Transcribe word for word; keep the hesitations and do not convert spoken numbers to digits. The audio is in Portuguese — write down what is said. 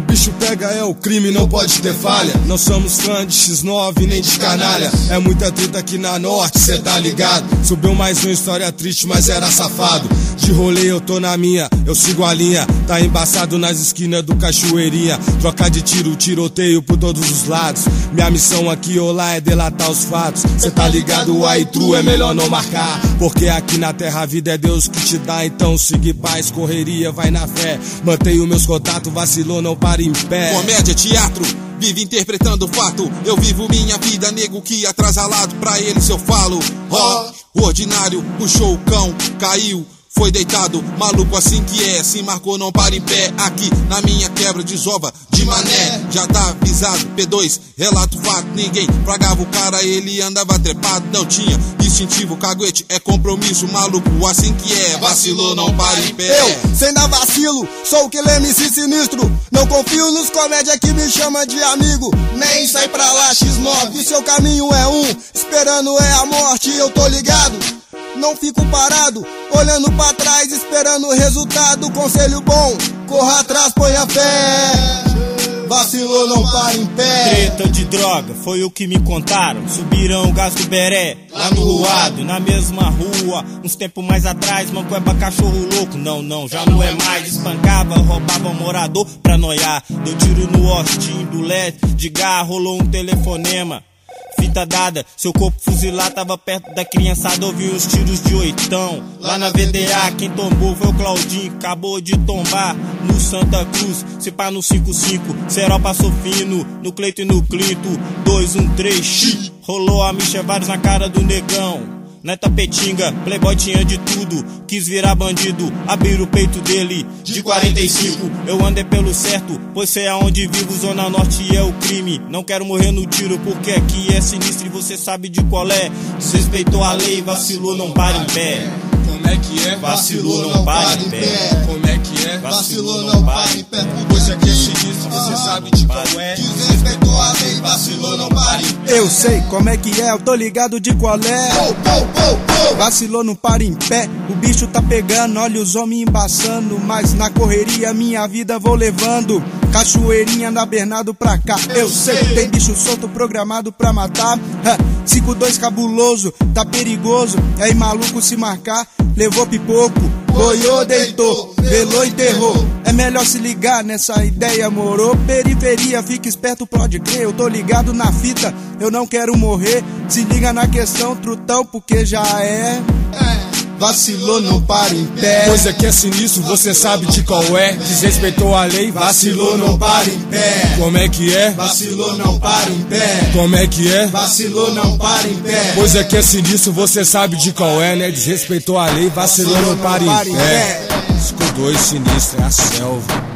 bicho pega é o crime, não pode ter falha. Não somos fã de xis nove nem de canalha. É muita treta aqui na norte, cê tá ligado. Subiu mais uma história triste, mas era safado. De rolê eu tô na minha, eu sigo a linha. Tá embaçado nas esquinas do Cachoeirinha. Troca de tiro, tiroteio por todos os lados. Minha missão aqui ou lá é delatar os fatos. Cê tá ligado, aí true é melhor não marcar. Porque aqui na terra a vida é Deus que te dá. Então siga paz, correria, vai na fé. Mantenho meus contatos, vacilou, não para em pé. Comédia, teatro, vive interpretando fato. Eu vivo minha vida, nego que atrasalado. Pra eles eu falo, ó, oh, o ordinário puxou o cão, caiu, foi deitado, maluco assim que é. Se marcou, não para em pé. Aqui na minha quebra desova de mané. Já tá avisado, P dois, relato fato. Ninguém fragava o cara, ele andava trepado. Não tinha distintivo, caguete é compromisso. Maluco assim que é, vacilou, não para em pé. Eu, sem dar vacilo, sou o que M C sinistro. Não confio nos comédia que me chama de amigo. Nem sai pra lá, xis nove, seu caminho é um. Esperando é a morte, eu tô ligado. Não fico parado, olhando pra trás, esperando o resultado. Conselho bom, corra atrás, põe a fé. Vacilou, não para em pé. Treta de droga, foi o que me contaram. Subiram o gás do Beré, lá no Ruado, na mesma rua. Uns tempos mais atrás, manco é pra cachorro louco. Não, não, já não é mais. Espancava, roubava morador pra noiar. Deu tiro no hostinho do L E D, de garra, rolou um telefonema. Fita dada, seu corpo fuzilar, tava perto da criançada, ouvi uns tiros de oitão. Lá na V D A, quem tombou foi o Claudinho, acabou de tombar no Santa Cruz, se pá no cinco cinco, Serol passou fino, no Cleito e no Clito, dois um três, xixi, rolou a micha, vários na cara do negão. Na Tapetinga, playboy tinha de tudo, quis virar bandido, abrir o peito dele de quarenta e cinco. Eu andei pelo certo, pois sei aonde vivo, Zona Norte é o crime. Não quero morrer no tiro porque aqui é sinistro e você sabe de qual é. Desrespeitou a lei, vacilou, não para em pé. Como é que é? Vacilou, não para em pé. Como é que é? Vacilou, não para em pé. Hoje aqui é sinistro, você sabe de qual é. Desrespeitou a lei, vacilou, não para em pé. Eu sei como é que é, eu tô ligado de qual é. Vacilou, não para em pé. O bicho tá pegando, olha os homens embaçando. Mas na correria minha vida vou levando. Cachoeirinha na Bernardo pra cá. Eu sei que tem bicho solto programado pra matar. cinco dois cabuloso, tá perigoso. Aí maluco se marcar, levou pipoco, boiou, deitou, velou, enterrou. É melhor se ligar nessa ideia, morou. Periferia, fica esperto, pode crer. Eu tô ligado na fita, eu não quero morrer. Se liga na questão, trutão, porque já é. Vacilou, não para em pé. Coisa que é sinistro, você sabe de qual é. Desrespeitou a lei, vacilou, não para em pé. Como é que é? Vacilou, não para em pé. Como é que é? Vacilou, não para em pé. Coisa que é sinistro, você sabe de qual é, né? Desrespeitou a lei, vacilou, não para em pé. cinco dois sinistro, é a selva.